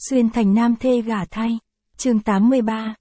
Xuyên thành nam thê gả thay. Chương 83,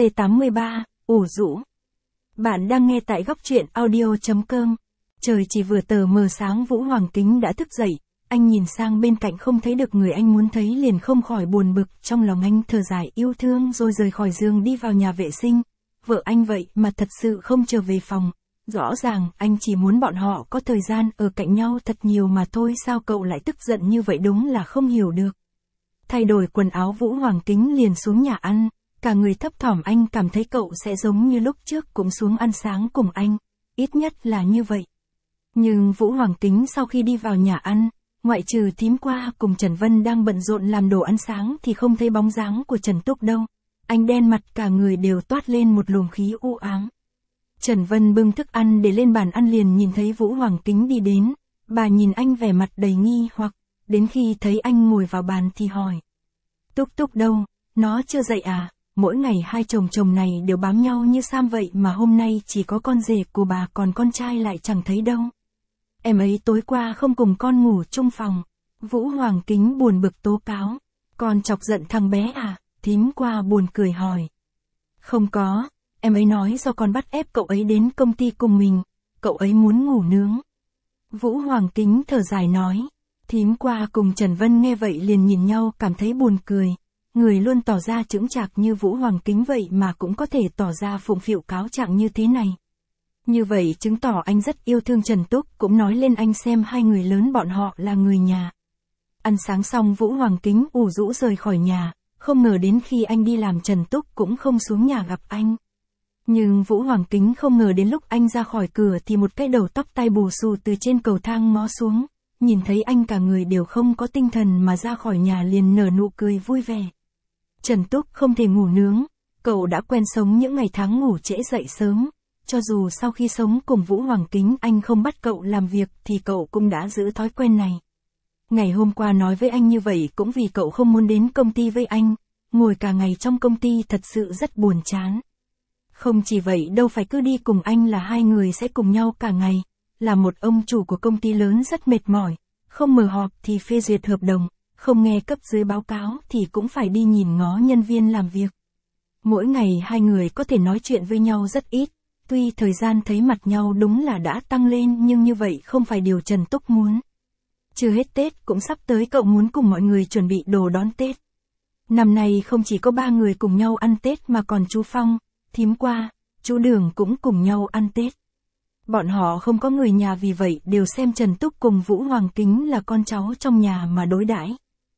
C83, ủ rũ. Bạn đang nghe tại góc truyện audio.com. Trời chỉ vừa tờ mờ sáng Vũ Hoàng Kính đã thức dậy, anh nhìn sang bên cạnh không thấy được người anh muốn thấy liền không khỏi buồn bực, trong lòng anh thở dài yêu thương rồi rời khỏi giường đi vào nhà vệ sinh. Vợ anh vậy mà thật sự không trở về phòng. Rõ ràng anh chỉ muốn bọn họ có thời gian ở cạnh nhau thật nhiều mà thôi, sao cậu lại tức giận như vậy, đúng là không hiểu được. Thay đổi quần áo Vũ Hoàng Kính liền xuống nhà ăn, cả người thấp thỏm, anh cảm thấy cậu sẽ giống như lúc trước cũng xuống ăn sáng cùng anh, ít nhất là như vậy. Nhưng Vũ Hoàng Kính sau khi đi vào nhà ăn, ngoại trừ Thím Qua cùng Trần Vân đang bận rộn làm đồ ăn sáng thì không thấy bóng dáng của Trần Túc đâu. Anh đen mặt, cả người đều toát lên một luồng khí u ám. Trần Vân bưng thức ăn để lên bàn ăn liền nhìn thấy Vũ Hoàng Kính đi đến, bà nhìn anh vẻ mặt đầy nghi hoặc, đến khi thấy anh ngồi vào bàn thì hỏi. Túc Túc đâu, nó chưa dậy à? Mỗi ngày hai chồng này đều bám nhau như sam vậy mà hôm nay chỉ có con rể của bà, còn con trai lại chẳng thấy đâu. Em ấy tối qua không cùng con ngủ chung phòng. Vũ Hoàng Kính buồn bực tố cáo. Con chọc giận thằng bé à? Thím Qua buồn cười hỏi. Không có, em ấy nói do con bắt ép cậu ấy đến công ty cùng mình, cậu ấy muốn ngủ nướng. Vũ Hoàng Kính thở dài nói. Thím Qua cùng Trần Vân nghe vậy liền nhìn nhau cảm thấy buồn cười. Người luôn tỏ ra chững chạc như Vũ Hoàng Kính vậy mà cũng có thể tỏ ra phụng phịu cáo trạng như thế này. Như vậy chứng tỏ anh rất yêu thương Trần Túc, cũng nói lên anh xem hai người lớn bọn họ là người nhà. Ăn sáng xong Vũ Hoàng Kính ủ rũ rời khỏi nhà, không ngờ đến khi anh đi làm Trần Túc cũng không xuống nhà gặp anh. Nhưng Vũ Hoàng Kính không ngờ đến lúc anh ra khỏi cửa thì một cái đầu tóc tai bù xù từ trên cầu thang ngó xuống, nhìn thấy anh cả người đều không có tinh thần mà ra khỏi nhà liền nở nụ cười vui vẻ. Trần Túc không thể ngủ nướng, cậu đã quen sống những ngày tháng ngủ trễ dậy sớm. Cho dù sau khi sống cùng Vũ Hoàng Kính anh không bắt cậu làm việc thì cậu cũng đã giữ thói quen này. Ngày hôm qua nói với anh như vậy cũng vì cậu không muốn đến công ty với anh, ngồi cả ngày trong công ty thật sự rất buồn chán. Không chỉ vậy đâu, phải cứ đi cùng anh là hai người sẽ cùng nhau cả ngày, là một ông chủ của công ty lớn rất mệt mỏi, không mở họp thì phê duyệt hợp đồng, không nghe cấp dưới báo cáo thì cũng phải đi nhìn ngó nhân viên làm việc. Mỗi ngày hai người có thể nói chuyện với nhau rất ít. Tuy thời gian thấy mặt nhau đúng là đã tăng lên nhưng như vậy không phải điều Trần Túc muốn. Chưa hết Tết cũng sắp tới, cậu muốn cùng mọi người chuẩn bị đồ đón Tết. Năm nay không chỉ có ba người cùng nhau ăn Tết mà còn chú Phong, Thím Qua, chú Đường cũng cùng nhau ăn Tết. Bọn họ không có người nhà vì vậy đều xem Trần Túc cùng Vũ Hoàng Kính là con cháu trong nhà mà đối đãi.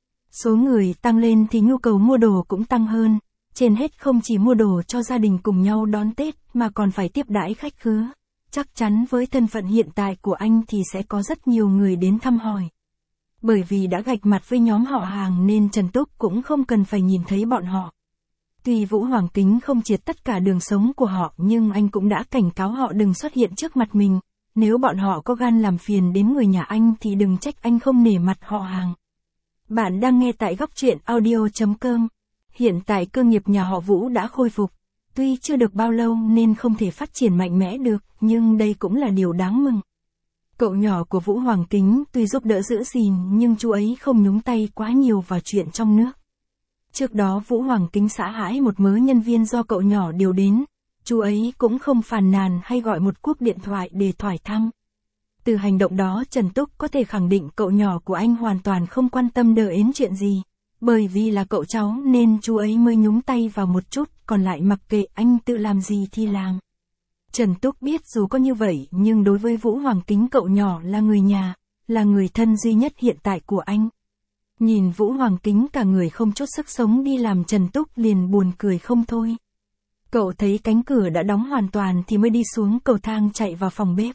Số người tăng lên thì nhu cầu mua đồ cũng tăng hơn. Trên hết không chỉ mua đồ cho gia đình cùng nhau đón Tết mà còn phải tiếp đãi khách khứa. Chắc chắn với thân phận hiện tại của anh thì sẽ có rất nhiều người đến thăm hỏi. Bởi vì đã gạch mặt với nhóm họ hàng nên Trần Túc cũng không cần phải nhìn thấy bọn họ. Tuy Vũ Hoàng Kính không triệt tất cả đường sống của họ nhưng anh cũng đã cảnh cáo họ đừng xuất hiện trước mặt mình. Nếu bọn họ có gan làm phiền đến người nhà anh thì đừng trách anh không nể mặt họ hàng. Bạn đang nghe tại góc truyện audio.com. Hiện tại cơ nghiệp nhà họ Vũ đã khôi phục, tuy chưa được bao lâu nên không thể phát triển mạnh mẽ được, nhưng đây cũng là điều đáng mừng. Cậu nhỏ của Vũ Hoàng Kính tuy giúp đỡ giữ gìn nhưng chú ấy không nhúng tay quá nhiều vào chuyện trong nước. Trước đó Vũ Hoàng Kính xả hãi một mớ nhân viên do cậu nhỏ điều đến, chú ấy cũng không phàn nàn hay gọi một cuộc điện thoại để hỏi thăm. Từ hành động đó Trần Túc có thể khẳng định cậu nhỏ của anh hoàn toàn không quan tâm đờ ến chuyện gì. Bởi vì là cậu cháu nên chú ấy mới nhúng tay vào một chút, còn lại mặc kệ anh tự làm gì thì làm. Trần Túc biết dù có như vậy nhưng đối với Vũ Hoàng Kính cậu nhỏ là người nhà, là người thân duy nhất hiện tại của anh. Nhìn Vũ Hoàng Kính cả người không chút sức sống đi làm, Trần Túc liền buồn cười không thôi. Cậu thấy cánh cửa đã đóng hoàn toàn thì mới đi xuống cầu thang chạy vào phòng bếp.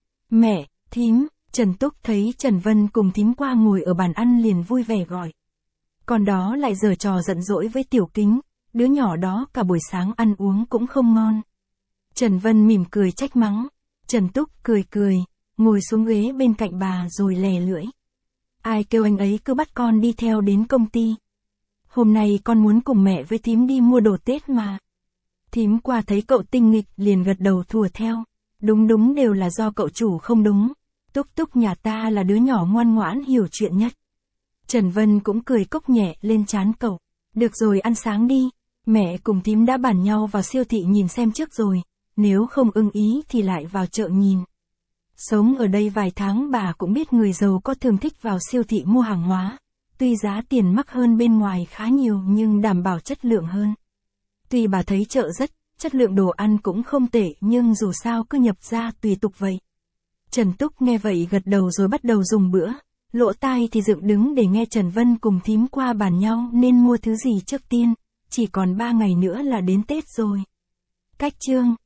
Mẹ, thím, Trần Túc thấy Trần Vân cùng Thím Qua ngồi ở bàn ăn liền vui vẻ gọi. Còn đó lại giở trò giận dỗi với Tiểu Kính, đứa nhỏ đó cả buổi sáng ăn uống cũng không ngon. Trần Vân mỉm cười trách mắng, Trần Túc cười, ngồi xuống ghế bên cạnh bà rồi lè lưỡi. Ai kêu anh ấy cứ bắt con đi theo đến công ty. Hôm nay con muốn cùng mẹ với thím đi mua đồ Tết mà. Thím Qua thấy cậu tinh nghịch liền gật đầu thùa theo. Đúng đều là do cậu chủ không đúng. Túc Túc nhà ta là đứa nhỏ ngoan ngoãn hiểu chuyện nhất. Trần Vân cũng cười cốc nhẹ lên trán cậu. Được rồi, ăn sáng đi. Mẹ cùng thím đã bàn nhau vào siêu thị nhìn xem trước rồi. Nếu không ưng ý thì lại vào chợ nhìn. Sống ở đây vài tháng bà cũng biết người giàu có thường thích vào siêu thị mua hàng hóa. Tuy giá tiền mắc hơn bên ngoài khá nhiều nhưng đảm bảo chất lượng hơn. Tuy bà thấy chợ chất lượng đồ ăn cũng không tệ nhưng dù sao cứ nhập ra tùy tục vậy. Trần Túc nghe vậy gật đầu rồi bắt đầu dùng bữa. Lỗ tai thì dựng đứng để nghe Trần Vân cùng thím qua bàn nhau nên mua thứ gì trước tiên. Chỉ còn 3 ngày nữa là đến Tết rồi. Cách chương